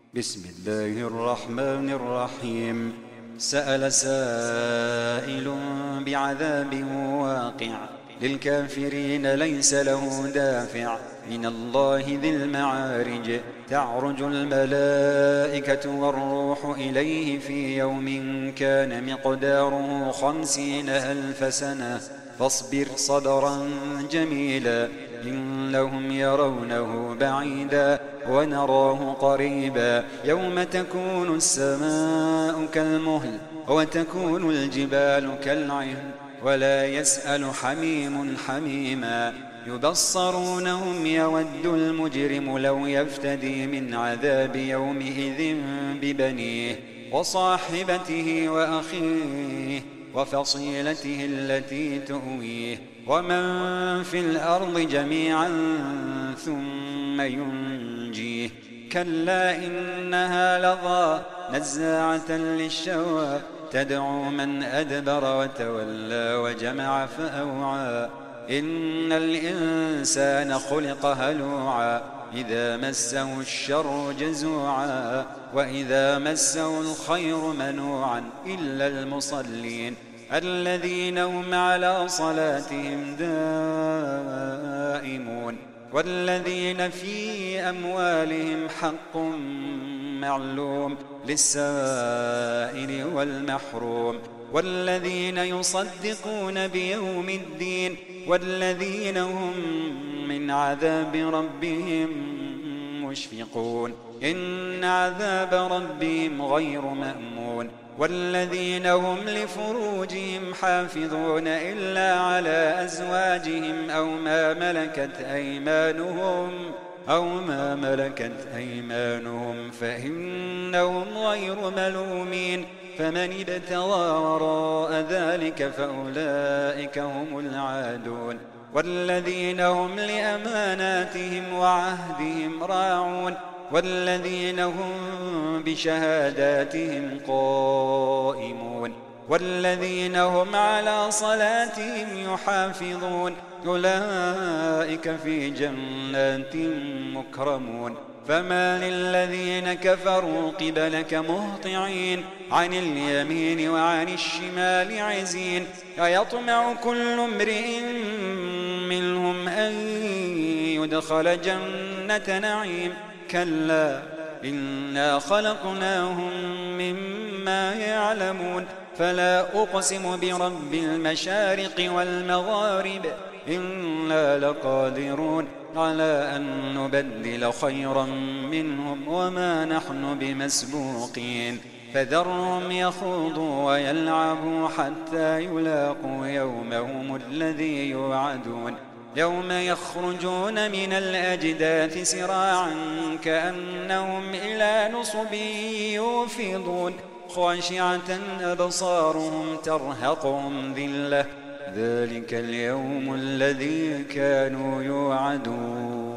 بسم الله الرحمن الرحيم. سأل سائل بعذاب واقع للكافرين ليس له دافع من الله ذي المعارج. تعرج الملائكة والروح إليه في يوم كان مقداره 50,000 سنة فاصبر صبرا جميلا إنهم يرونه بعيدا ونراه قريبا. يوم تكون السماء كالمهل وتكون الجبال كالعهن ولا يسأل حميم حميما. يبصرونهم يود المجرم لو يفتدي من عذاب يومئذ ببنيه وصاحبته وأخيه وفصيلته التي تؤويه ومن في الأرض جميعا ثم ينجيه. كلا إنها لظى نزاعة للشوى تدعو من أدبر وتولى وجمع فأوعى. إن الإنسان خلق هلوعا إذا مسه الشر جزوعا وإذا مسه الخير منوعا إلا المصلين الذين هم على صلاتهم دائمون والذين في أموالهم حق معلوم للسائل والمحروم والذين يصدقون بيوم الدين والذين هم من عذاب ربهم مشفقون. إن عذاب ربهم غير مأمون. والذين هم لفروجهم حافظون إلا على أزواجهم أو ما ملكت أيمانهم فإنهم غير ملومين. فمن ابتغى وراء ذلك فأولئك هم العادون. والذين هم لأماناتهم وعهدهم راعون والذين هم بشهاداتهم قائمون والذين هم على صلاتهم يحافظون أولئك في جنات مكرمون. فما للذين كفروا قبلك مهطعين عن اليمين وعن الشمال عزين. أيطمع كل امرئ منهم أن يدخل جنة نعيم كلا إنا خلقناهم مما يعلمون. فلا أقسم برب المشارق والمغارب إنا لقادرون على أن نبدل خيرا منهم وما نحن بمسبوقين. فذرهم يخوضوا ويلعبوا حتى يلاقوا يومهم الذي يوعدون. يوم يخرجون من الأجداث سراعا كأنهم إلى نصب يوفضون خاشعة أبصارهم ترهقهم ذلة ذلك اليوم الذي كانوا يوعدون.